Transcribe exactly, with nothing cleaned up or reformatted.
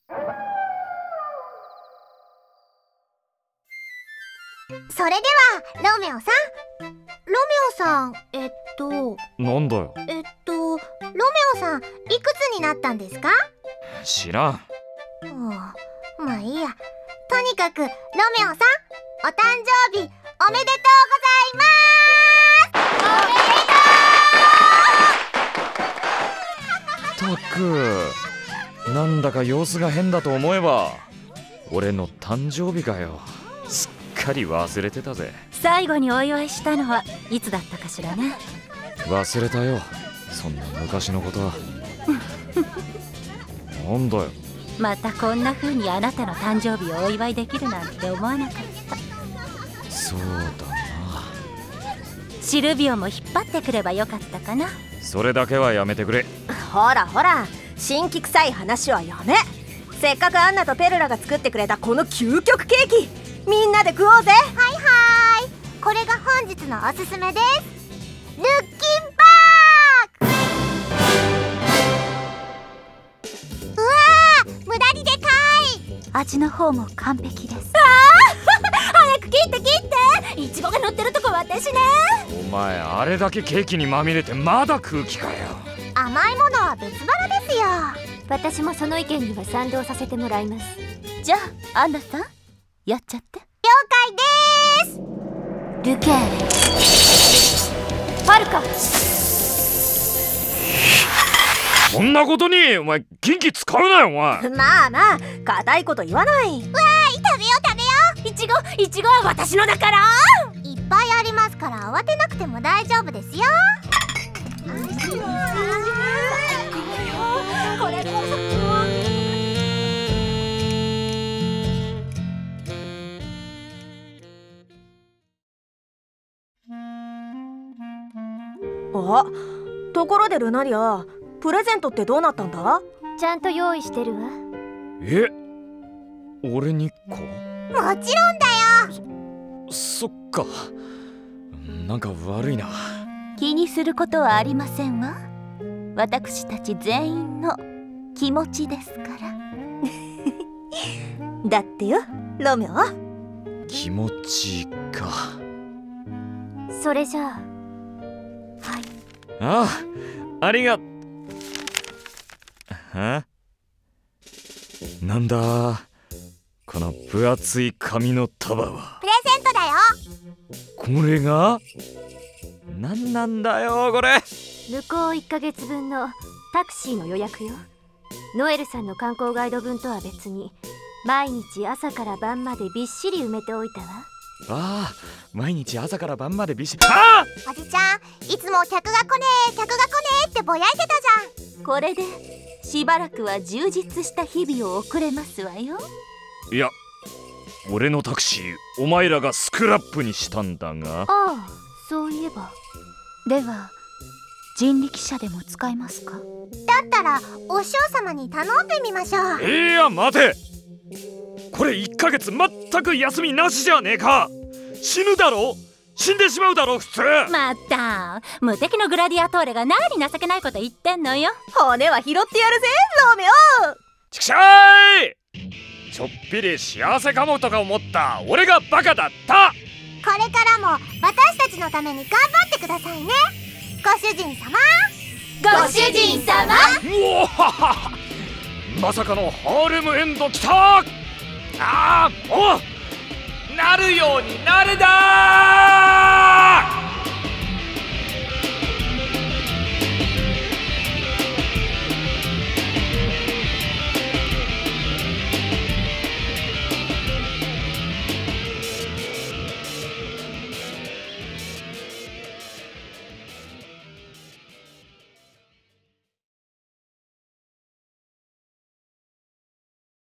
それではロメオさんロメオさんえっとなんだよ。 えっとロメオさんいくつになったんですか？ 知らん。 うん、まあいいや。とにかくロメオさんお誕生日おめでとうございます。 ったく、なんだか様子が変だと思えば俺の誕生日かよ。すっかり忘れてたぜ。 最後にお祝いしたのはいつだったかしらね。 忘れたよ、そんな昔のことは。なんだよ。 またこんな風にあなたの誕生日をお祝いできるなんて思わなかった。 そうだな。 シルビオも引っ張ってくればよかったかな。 それだけはやめてくれ。 ほらほら、新規臭い話はやめ。せっかくアンナとペルラが作ってくれたこの究極ケーキ、みんなで食おうぜ。 はいはーい、これが本日のおすすめです。ルッキンパーク。うわー、無駄にでかい。 味の方も完璧です。 あ早く切って切って、イチゴが乗ってるとこ私ね。 お前あれだけケーキにまみれてまだ空気かよ。 甘いものは別腹ですよ。 私もその意見には賛同させてもらいます。じゃあアンナさんやっちゃって。 了解でーす。 ルケーレパルカ。 そんなことにお前元気使うなよお前。 まあまあ、固いこと言わない。 わーい、食べよう食べよイチゴイチゴは私のだから。 う。いっぱいありますから慌てなくても大丈夫ですよ。 これこそあ、ところでルナリア、プレゼントってどうなったんだ？ ちゃんと用意してるわ。 え、俺にか？ もちろんだよ。 そっか、なんか悪いな。 気にすることはありませんわ。私たち全員の気持ちですから。 だってよ、ロメオ。 気持ちか。 それじゃあ、はい。 ああ、ありが。は？なんだこの分厚い紙の束は。 プレゼントだよ。 これが何なんだよこれ。 向こういっかげつぶんのタクシーの予約よ。ノエルさんの観光ガイド分とは別に毎日朝から晩までびっしり埋めておいたわ。 ああ、毎日朝から晩までびっしり。ああ、 おじちゃん、いつも客が来ねえ客が来ねえってぼやいてたじゃん。 これでしばらくは充実した日々を送れますわよ。 いや、俺のタクシーお前らがスクラップにしたんだが。 ああ、そういえば。では人力車でも使いますか？ だったらお師匠様に頼んでみましょう。 いや待て、これいっかげつ全く休みなしじゃねえか。死ぬだろ、死んでしまうだろ普通。 また無敵のグラディアトーレが何情けないこと言ってんのよ。 骨は拾ってやるぜ、ロメオ。 ちくしゃい、ちょっぴり幸せかもとか思った俺がバカだった。 これからも私たちのために頑張ってくださいね、ご主人様。 ご主人様。 うおはは、まさかのハーレムエンドきた。ああ、もうなるようになれだー。